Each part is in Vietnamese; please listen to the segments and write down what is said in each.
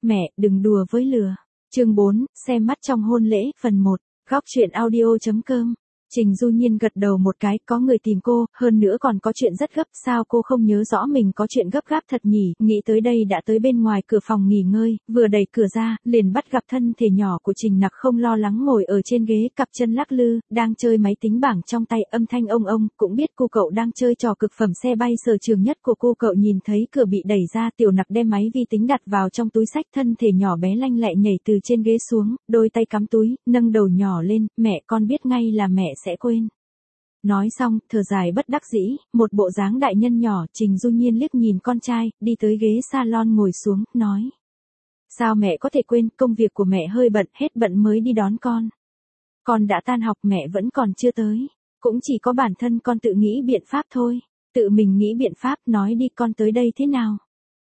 Mẹ, đừng đùa với lừa. Chương 4, xem mắt trong hôn lễ, phần 1, góc truyện audio.com. Trình Du Nhiên gật đầu một cái, có người tìm cô, hơn nữa còn có chuyện rất gấp, sao cô không nhớ rõ mình có chuyện gấp gáp thật nhỉ, nghĩ tới đây đã tới bên ngoài cửa phòng nghỉ ngơi, vừa đẩy cửa ra, liền bắt gặp thân thể nhỏ của Trình Nặc không lo lắng ngồi ở trên ghế, cặp chân lắc lư, đang chơi máy tính bảng trong tay, âm thanh ông, cũng biết cô cậu đang chơi trò cực phẩm xe bay sở trường nhất của cô cậu. Nhìn thấy cửa bị đẩy ra, Tiểu Nặc đem máy vi tính đặt vào trong túi xách, thân thể nhỏ bé lanh lẹ nhảy từ trên ghế xuống, đôi tay cắm túi, nâng đầu nhỏ lên, mẹ con biết ngay là mẹ sẽ quên. Nói xong, thở dài bất đắc dĩ, một bộ dáng đại nhân nhỏ, Trình Du Nhiên liếc nhìn con trai, đi tới ghế salon ngồi xuống, nói. Sao mẹ có thể quên, công việc của mẹ hơi bận, hết bận mới đi đón con. Con đã tan học mẹ vẫn còn chưa tới, cũng chỉ có bản thân con tự nghĩ biện pháp thôi, tự mình nghĩ biện pháp, nói đi con tới đây thế nào.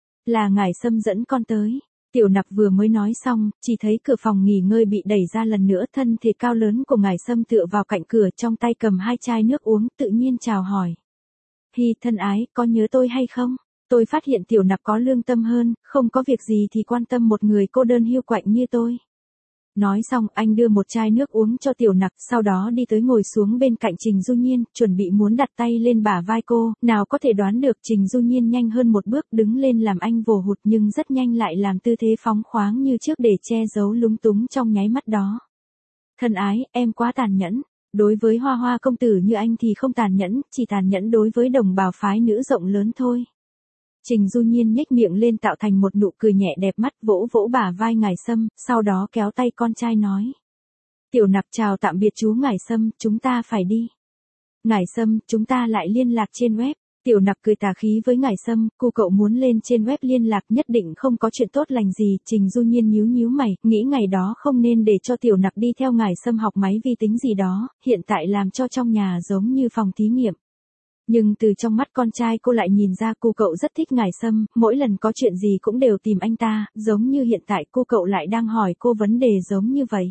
Là ngài Sâm dẫn con tới. Tiểu Nặc vừa mới nói xong, chỉ thấy cửa phòng nghỉ ngơi bị đẩy ra lần nữa, thân thể cao lớn của ngài Sâm tựa vào cạnh cửa, trong tay cầm 2 chai nước uống, tự nhiên chào hỏi. Hi thân ái, có nhớ tôi hay không? Tôi phát hiện Tiểu Nặc có lương tâm hơn, không có việc gì thì quan tâm một người cô đơn hiu quạnh như tôi. Nói xong, anh đưa một chai nước uống cho Tiểu Nặc, sau đó đi tới ngồi xuống bên cạnh Trình Du Nhiên, chuẩn bị muốn đặt tay lên bả vai cô, nào có thể đoán được Trình Du Nhiên nhanh hơn một bước đứng lên làm anh vồ hụt, nhưng rất nhanh lại làm tư thế phóng khoáng như trước để che giấu lúng túng trong nháy mắt đó. Thân ái, em quá tàn nhẫn. Đối với Hoa Hoa công tử như anh thì không tàn nhẫn, chỉ tàn nhẫn đối với đồng bào phái nữ rộng lớn thôi. Trình Du Nhiên nhếch miệng lên tạo thành một nụ cười nhẹ đẹp mắt, vỗ vỗ bả vai ngài Sâm, sau đó kéo tay con trai nói. Tiểu Nặc chào tạm biệt chú ngài Sâm, chúng ta phải đi. Ngài Sâm, chúng ta lại liên lạc trên web. Tiểu Nặc cười tà khí với ngài Sâm, cô cậu muốn lên trên web liên lạc nhất định không có chuyện tốt lành gì. Trình Du Nhiên nhíu mày, nghĩ ngày đó không nên để cho Tiểu Nặc đi theo ngài Sâm học máy vi tính gì đó, hiện tại làm cho trong nhà giống như phòng thí nghiệm. Nhưng từ trong mắt con trai cô lại nhìn ra cô cậu rất thích ngài Sâm, mỗi lần có chuyện gì cũng đều tìm anh ta, giống như hiện tại cô cậu lại đang hỏi cô vấn đề giống như vậy.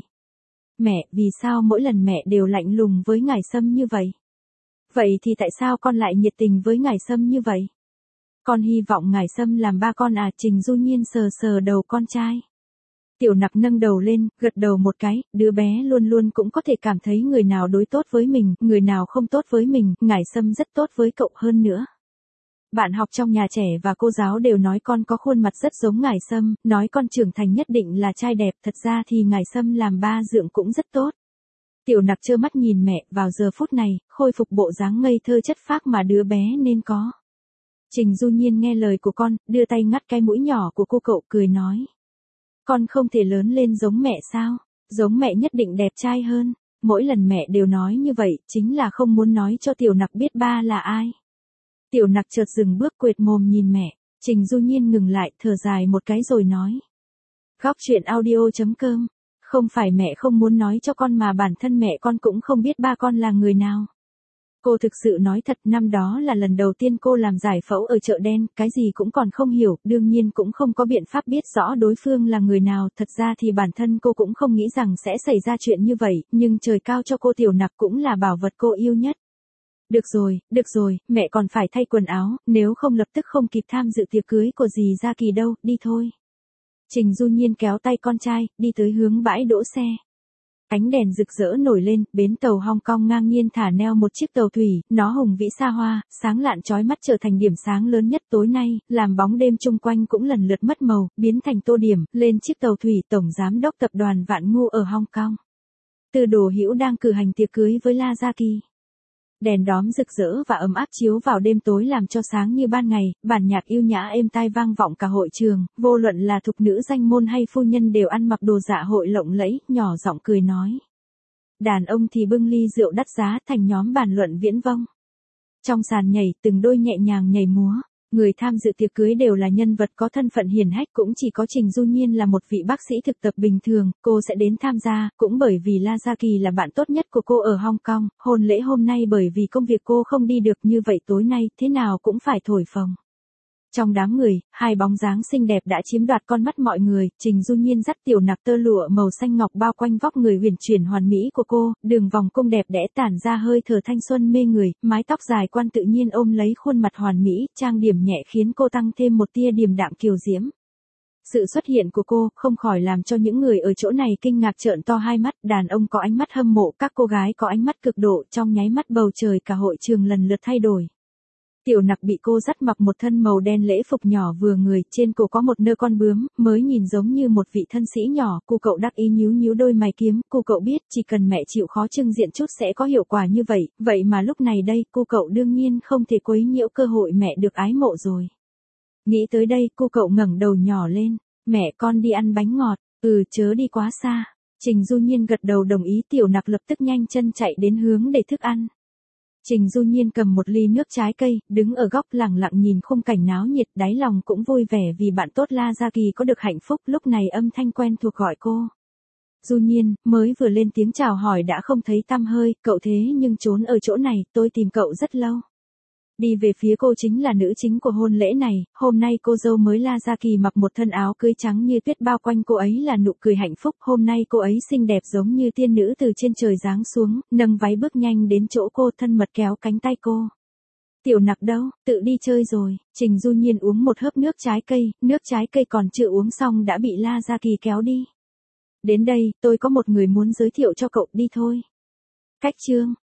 Mẹ, vì sao mỗi lần mẹ đều lạnh lùng với ngài Sâm như vậy? Vậy thì tại sao con lại nhiệt tình với ngài Sâm như vậy? Con hy vọng ngài Sâm làm ba con à? Trình Du Nhiên sờ sờ đầu con trai. Tiểu Nặc nâng đầu lên, gật đầu một cái, đứa bé luôn luôn cũng có thể cảm thấy người nào đối tốt với mình, người nào không tốt với mình, ngài Sâm rất tốt với cậu hơn nữa. Bạn học trong nhà trẻ và cô giáo đều nói con có khuôn mặt rất giống ngài Sâm, nói con trưởng thành nhất định là trai đẹp, thật ra thì ngài Sâm làm ba dượng cũng rất tốt. Tiểu Nặc trơ mắt nhìn mẹ, vào giờ phút này, khôi phục bộ dáng ngây thơ chất phác mà đứa bé nên có. Trình Du Nhiên nghe lời của con, đưa tay ngắt cái mũi nhỏ của cô cậu, cười nói. Con không thể lớn lên giống mẹ sao? Giống mẹ nhất định đẹp trai hơn. Mỗi lần mẹ đều nói như vậy, chính là không muốn nói cho Tiểu Nặc biết ba là ai. Tiểu Nặc chợt dừng bước quệt mồm nhìn mẹ. Trình Du Nhiên ngừng lại, thở dài một cái rồi nói. Góc truyện audio.com. Không phải mẹ không muốn nói cho con mà bản thân mẹ con cũng không biết ba con là người nào. Cô thực sự nói thật, năm đó là lần đầu tiên cô làm giải phẫu ở chợ đen, cái gì cũng còn không hiểu, đương nhiên cũng không có biện pháp biết rõ đối phương là người nào, thật ra thì bản thân cô cũng không nghĩ rằng sẽ xảy ra chuyện như vậy, nhưng trời cao cho cô Tiểu Nặc cũng là bảo vật cô yêu nhất. Được rồi, mẹ còn phải thay quần áo, nếu không lập tức không kịp tham dự tiệc cưới của dì Gia Kỳ đâu, đi thôi. Trình Du Nhiên kéo tay con trai, đi tới hướng bãi đỗ xe. Ánh đèn rực rỡ nổi lên, bến tàu Hong Kong ngang nhiên thả neo một chiếc tàu thủy, nó hùng vĩ xa hoa, sáng lạn chói mắt trở thành điểm sáng lớn nhất tối nay, làm bóng đêm chung quanh cũng lần lượt mất màu, biến thành tô điểm. Lên chiếc tàu thủy, tổng giám đốc tập đoàn Vạn Ngu ở Hong Kong. Từ Đồ Hữu đang cử hành tiệc cưới với La Gia Kỳ. Đèn đóm rực rỡ và ấm áp chiếu vào đêm tối làm cho sáng như ban ngày, bản nhạc yêu nhã êm tai vang vọng cả hội trường, vô luận là thục nữ danh môn hay phu nhân đều ăn mặc đồ dạ hội lộng lẫy, nhỏ giọng cười nói. Đàn ông thì bưng ly rượu đắt giá, thành nhóm bàn luận viễn vông. Trong sàn nhảy, từng đôi nhẹ nhàng nhảy múa. Người tham dự tiệc cưới đều là nhân vật có thân phận hiển hách, cũng chỉ có Trình Du Nhiên là một vị bác sĩ thực tập bình thường, cô sẽ đến tham gia, cũng bởi vì La Gia Kỳ là bạn tốt nhất của cô ở Hong Kong, hôn lễ hôm nay bởi vì công việc cô không đi được, như vậy tối nay, thế nào cũng phải thổi phồng. Trong đám người, 2 bóng dáng xinh đẹp đã chiếm đoạt con mắt mọi người, Trình Du Nhiên dắt Tiểu Nặc tơ lụa màu xanh ngọc bao quanh vóc người huyền chuyển hoàn mỹ của cô, đường vòng cung đẹp đẽ tản ra hơi thở thanh xuân mê người, mái tóc dài quan tự nhiên ôm lấy khuôn mặt hoàn mỹ, trang điểm nhẹ khiến cô tăng thêm một tia điềm đạm kiều diễm. Sự xuất hiện của cô không khỏi làm cho những người ở chỗ này kinh ngạc trợn to hai mắt, đàn ông có ánh mắt hâm mộ, các cô gái có ánh mắt cực độ, trong nháy mắt bầu trời cả hội trường lần lượt thay đổi. Tiểu Nặc bị cô dắt mặc một thân màu đen lễ phục nhỏ vừa người, trên cổ có một nơ con bướm, mới nhìn giống như một vị thân sĩ nhỏ, cô cậu đắc ý nhíu nhíu đôi mày kiếm, cô cậu biết chỉ cần mẹ chịu khó trưng diện chút sẽ có hiệu quả như vậy, vậy mà lúc này đây, cô cậu đương nhiên không thể quấy nhiễu cơ hội mẹ được ái mộ rồi. Nghĩ tới đây, cô cậu ngẩng đầu nhỏ lên, mẹ con đi ăn bánh ngọt, chớ đi quá xa. Trình Du Nhiên gật đầu đồng ý, Tiểu Nặc lập tức nhanh chân chạy đến hướng để thức ăn. Trình Du Nhiên cầm một ly nước trái cây, đứng ở góc lặng lặng nhìn khung cảnh náo nhiệt, đáy lòng cũng vui vẻ vì bạn tốt La Gia Kỳ có được hạnh phúc, lúc này âm thanh quen thuộc gọi cô. Du Nhiên, mới vừa lên tiếng chào hỏi đã không thấy tăm hơi, cậu thế nhưng trốn ở chỗ này, tôi tìm cậu rất lâu. Đi về phía cô chính là nữ chính của hôn lễ này, hôm nay cô dâu mới La Gia Kỳ mặc một thân áo cưới trắng như tuyết, bao quanh cô ấy là nụ cười hạnh phúc, hôm nay cô ấy xinh đẹp giống như tiên nữ từ trên trời giáng xuống, nâng váy bước nhanh đến chỗ cô, thân mật kéo cánh tay cô. Tiểu Nặc đâu, tự đi chơi rồi. Trình Du Nhiên uống một hớp nước trái cây còn chưa uống xong đã bị La Gia Kỳ kéo đi. Đến đây, tôi có một người muốn giới thiệu cho cậu, đi thôi. Cách chương